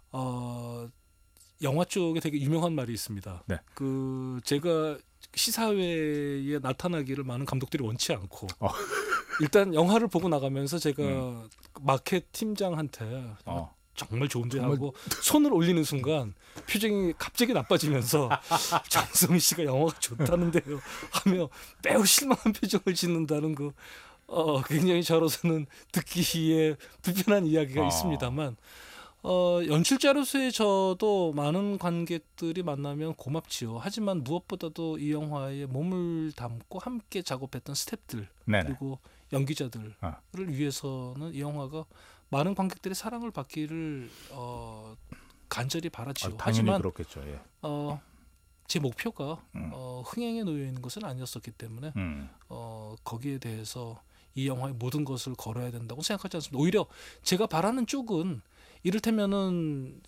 영화 쪽에 되게 유명한 말이 있습니다. 네. 제가 시사회에 나타나기를 많은 감독들이 원치 않고 일단 영화를 보고 나가면서 제가 마켓 팀장한테 정말 좋은데 하고 손을 올리는 순간 표정이 갑자기 나빠지면서 장성희 씨가 영화가 좋다는데요 하며 매우 실망한 표정을 짓는다는 굉장히 저로서는 듣기에 불편한 이야기가 있습니다만, 연출자로서의 저도 많은 관객들이 만나면 고맙지요. 하지만 무엇보다도 이 영화에 몸을 담고 함께 작업했던 스태프들 그리고 연기자들을 위해서는 이 영화가 많은 관객들의 사랑을 받기를 간절히 바라지요. 당연히 하지만 그렇겠죠. 예. 제 목표가 흥행에 놓여 있는 것은 아니었었기 때문에 거기에 대해서 이 영화의 모든 것을 걸어야 된다고 생각하지 않습니다. 오히려 제가 바라는 쪽은 이를테면은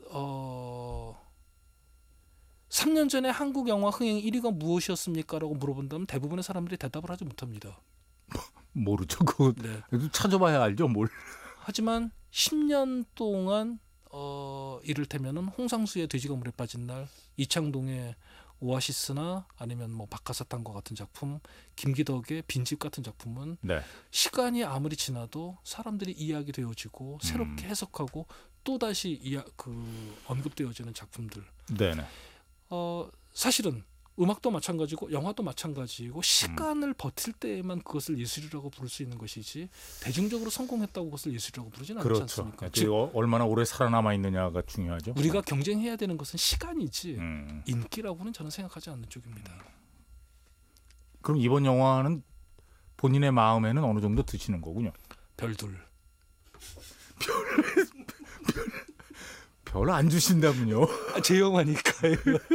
3년 전에 한국 영화 흥행 1위가 무엇이었습니까? 라고 물어본다면 대부분의 사람들이 대답을 하지 못합니다. 모르죠. 그거 네. 찾아봐야 알죠. 뭘. 하지만 10년 동안 이를테면은 홍상수의 돼지가 물에 빠진 날, 이창동의 오아시스나 아니면 뭐 박하사탕과 같은 작품, 김기덕의 빈집 같은 작품은 네. 시간이 아무리 지나도 사람들이 이야기되어지고 새롭게 해석하고 또 다시 언급되어지는 작품들. 네네. 사실은 음악도 마찬가지고 영화도 마찬가지고 시간을 버틸 때에만 그것을 예술이라고 부를 수 있는 것이지 대중적으로 성공했다고 그것을 예술이라고 부르지는 않지 않습니까? 그렇죠. 얼마나 오래 살아남아 있느냐가 중요하죠. 우리가 경쟁해야 되는 것은 시간이지 인기라고는 저는 생각하지 않는 쪽입니다. 그럼 이번 영화는 본인의 마음에는 어느 정도 드시는 거군요. 별둘. 별 안 주신다면요? 제 영화니까요.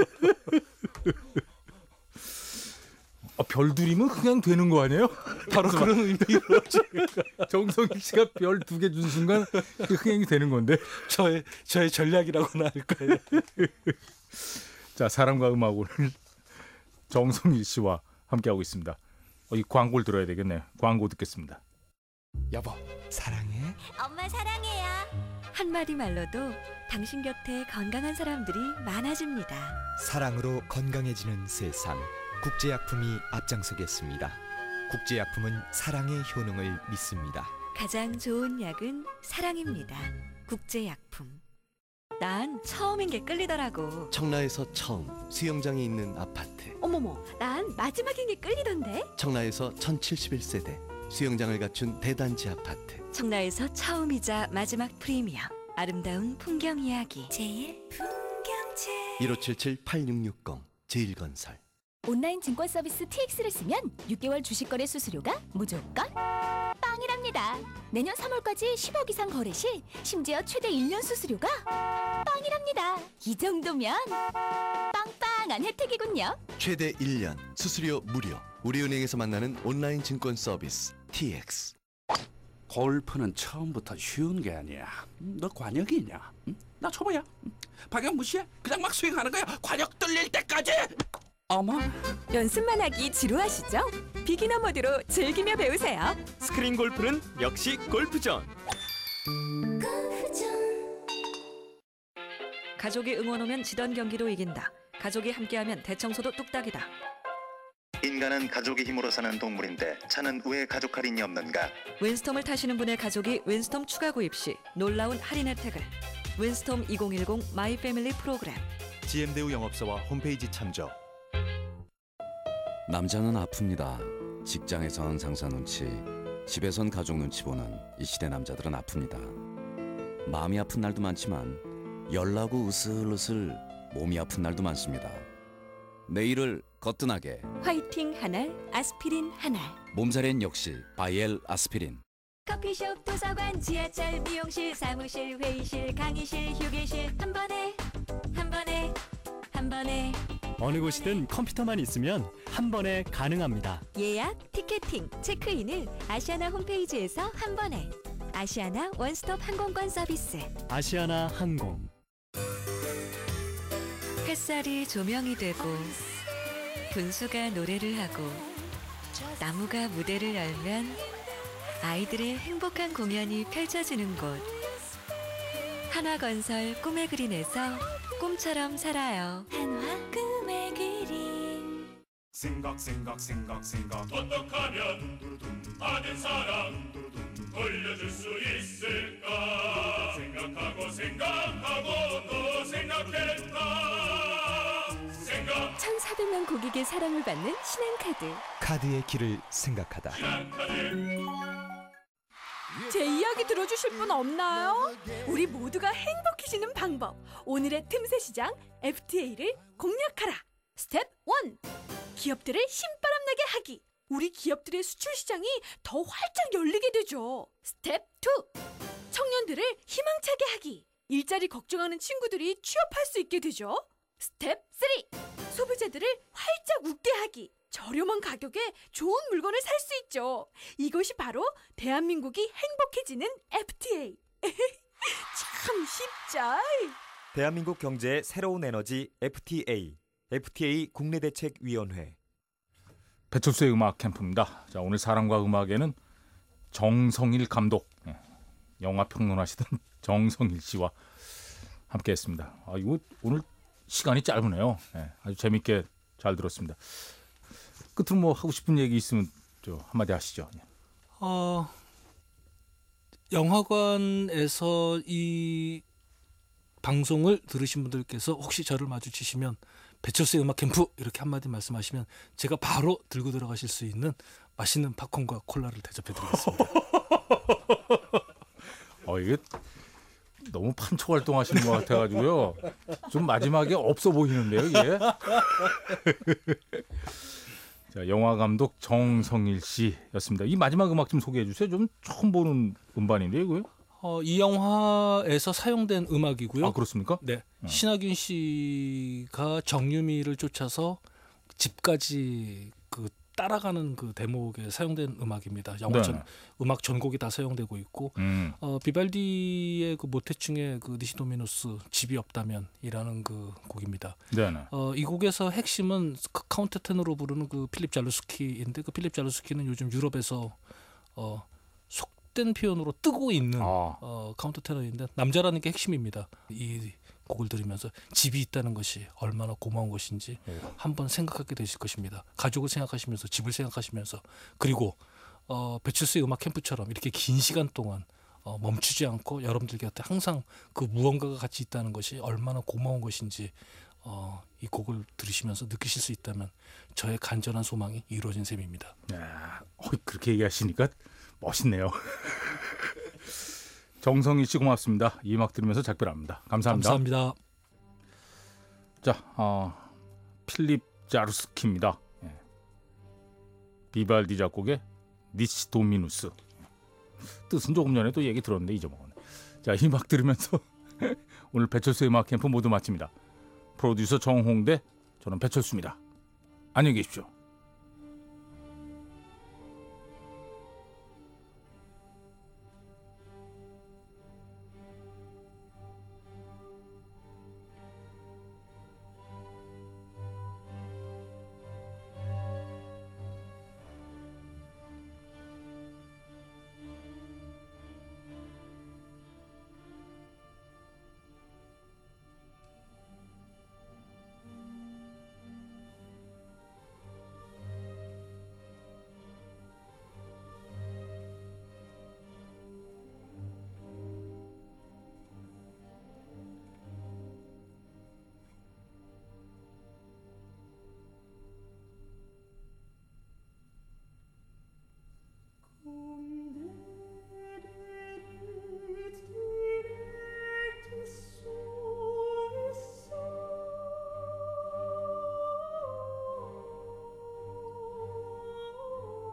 별둘이면 그냥 되는 거 아니에요? 바로 그런 의미로 정성일 씨가 별 2개 준 순간 흥행이 되는 건데 저의 전략이라고나 할까요? 자, 사랑과 음악 오늘 정성일 씨와 함께하고 있습니다. 이 광고를 들어야 되겠네. 광고 듣겠습니다. 여보 사랑해. 엄마 사랑해요. 한마디 말로도 당신 곁에 건강한 사람들이 많아집니다. 사랑으로 건강해지는 세상, 국제약품이 앞장서겠습니다. 국제약품은 사랑의 효능을 믿습니다. 가장 좋은 약은 사랑입니다. 국제약품. 난 처음인 게 끌리더라고. 청라에서 처음 수영장이 있는 아파트. 어머머, 난 마지막인 게 끌리던데. 청라에서 1071세대 수영장을 갖춘 대단지 아파트. 청라에서 처음이자 마지막 프리미엄. 아름다운 풍경 이야기. 제일 풍경제. 1577-8660 제일건설. 온라인 증권 서비스 TX를 쓰면 6개월 주식거래 수수료가 무조건 빵이랍니다. 내년 3월까지 10억 이상 거래 시 심지어 최대 1년 수수료가 빵이랍니다. 이 정도면 빵빵한 혜택이군요. 최대 1년 수수료 무료. 우리은행에서 만나는 온라인 증권 서비스 TX. 골프는 처음부터 쉬운 게 아니야. 너 관역이 있냐? 나 초보야. 방향 무시해. 그냥 막 스윙하는 거야. 관역 뚫릴 때까지. 어머. 연습만 하기 지루하시죠? 비기너 모드로 즐기며 배우세요. 스크린 골프는 역시 골프전. 가족이 응원 오면 지던 경기도 이긴다. 가족이 함께하면 대청소도 뚝딱이다. 인간은 가족의 힘으로 사는 동물인데 차는 왜 가족 할인이 없는가? 윈스톰을 타시는 분의 가족이 윈스톰 추가 구입 시 놀라운 할인 혜택을. 윈스톰 2010 마이 패밀리 프로그램. GM대우 영업소와 홈페이지 참조. 남자는 아픕니다. 직장에선 상사 눈치, 집에선 가족 눈치 보는 이 시대 남자들은 아픕니다. 마음이 아픈 날도 많지만 열나고 으슬으슬 몸이 아픈 날도 많습니다. 내일을 거뜬하게 화이팅 한알, 아스피린 한알. 몸살엔 역시 바이엘 아스피린. 커피숍, 도서관, 지하철, 미용실, 사무실, 회의실, 강의실, 휴게실 한 번에 어느 곳이든 컴퓨터만 있으면 한 번에 가능합니다. 예약, 티켓팅, 체크인을 아시아나 홈페이지에서 한 번에. 아시아나 원스톱 항공권 서비스. 아시아나 항공. 햇살이 조명이 되고 분수가 노래를 하고 나무가 무대를 열면 아이들의 행복한 공연이 펼쳐지는 곳. 한화건설 꿈의 그린에서 꿈처럼 살아요. 한화 꿈의 그림. 생각 어떡하면 받은 사랑 돌려줄 수 있을까. 생각하고 또 생각했다. 1,400만 고객의 사랑을 받는 신한카드. 카드의 길을 생각하다. 제 이야기 들어주실 분 없나요? 우리 모두가 행복해지는 방법. 오늘의 틈새 시장 FTA를 공략하라. 스텝 1. 기업들을 신바람나게 하기. 우리 기업들의 수출 시장이 더 활짝 열리게 되죠. 스텝 2. 청년들을 희망차게 하기. 일자리 걱정하는 친구들이 취업할 수 있게 되죠. 스텝 3. 소비자들을 활짝 웃게 하기. 저렴한 가격에 좋은 물건을 살 수 있죠. 이것이 바로 대한민국이 행복해지는 FTA. 참 쉽죠. 대한민국 경제의 새로운 에너지 FTA. FTA 국내대책위원회. 배철수의 음악 캠프입니다. 자, 오늘 사랑과 음악에는 정성일 감독, 영화 평론하시던 정성일 씨와 함께했습니다. 이거 오늘 시간이 짧으네요. 아주 재밌게 잘 들었습니다. 끝으로 뭐 하고 싶은 얘기 있으면 한마디 하시죠. 영화관에서 이 방송을 들으신 분들께서 혹시 저를 마주치시면 배철수의 음악 캠프 이렇게 한마디 말씀하시면 제가 바로 들고 들어가실 수 있는 맛있는 팝콘과 콜라를 대접해드리겠습니다. 이게 너무 판촉 활동하시는 것 같아가지고요. 좀 마지막에 없어 보이는데요, 이게. 자, 영화 감독 정성일 씨였습니다. 이 마지막 음악 좀 소개해 주세요. 좀 처음 보는 음반인데요, 이거요? 이 영화에서 사용된 음악이고요. 그렇습니까? 네. 신하균 씨가 정유미를 쫓아서 집까지 따라가는 그 대목에 사용된 음악입니다. 영화 음악 전곡이 다 사용되고 있고 비발디의 그 모테충의 그 니시도미누스 집이 없다면이라는 그 곡입니다. 네네. 이 곡에서 핵심은 카운트 테너로 부르는 그 필립 잘루스키인데 그 필립 잘루스키는 요즘 유럽에서 속된 표현으로 뜨고 있는 카운트 테너인데 남자라는 게 핵심입니다. 이 곡을 들으면서 집이 있다는 것이 얼마나 고마운 것인지 한번 생각하게 되실 것입니다. 가족을 생각하시면서 집을 생각하시면서 그리고 배철수의 음악 캠프처럼 이렇게 긴 시간 동안 멈추지 않고 여러분들 곁에 항상 그 무언가가 같이 있다는 것이 얼마나 고마운 것인지 이 곡을 들으시면서 느끼실 수 있다면 저의 간절한 소망이 이루어진 셈입니다. 그렇게 얘기하시니까 멋있네요. 정성희 씨 고맙습니다. 이 음악 들으면서 작별합니다. 감사합니다. 감사합니다. 자, 필립 자루스키입니다. 비발디 작곡의 니시도미누스. 뜻은 조금 전에 또 얘기 들었는데 잊어먹었네. 자, 이 음악 들으면서 오늘 배철수의 음악 캠프 모두 마칩니다. 프로듀서 정홍대, 저는 배철수입니다. 안녕히 계십시오.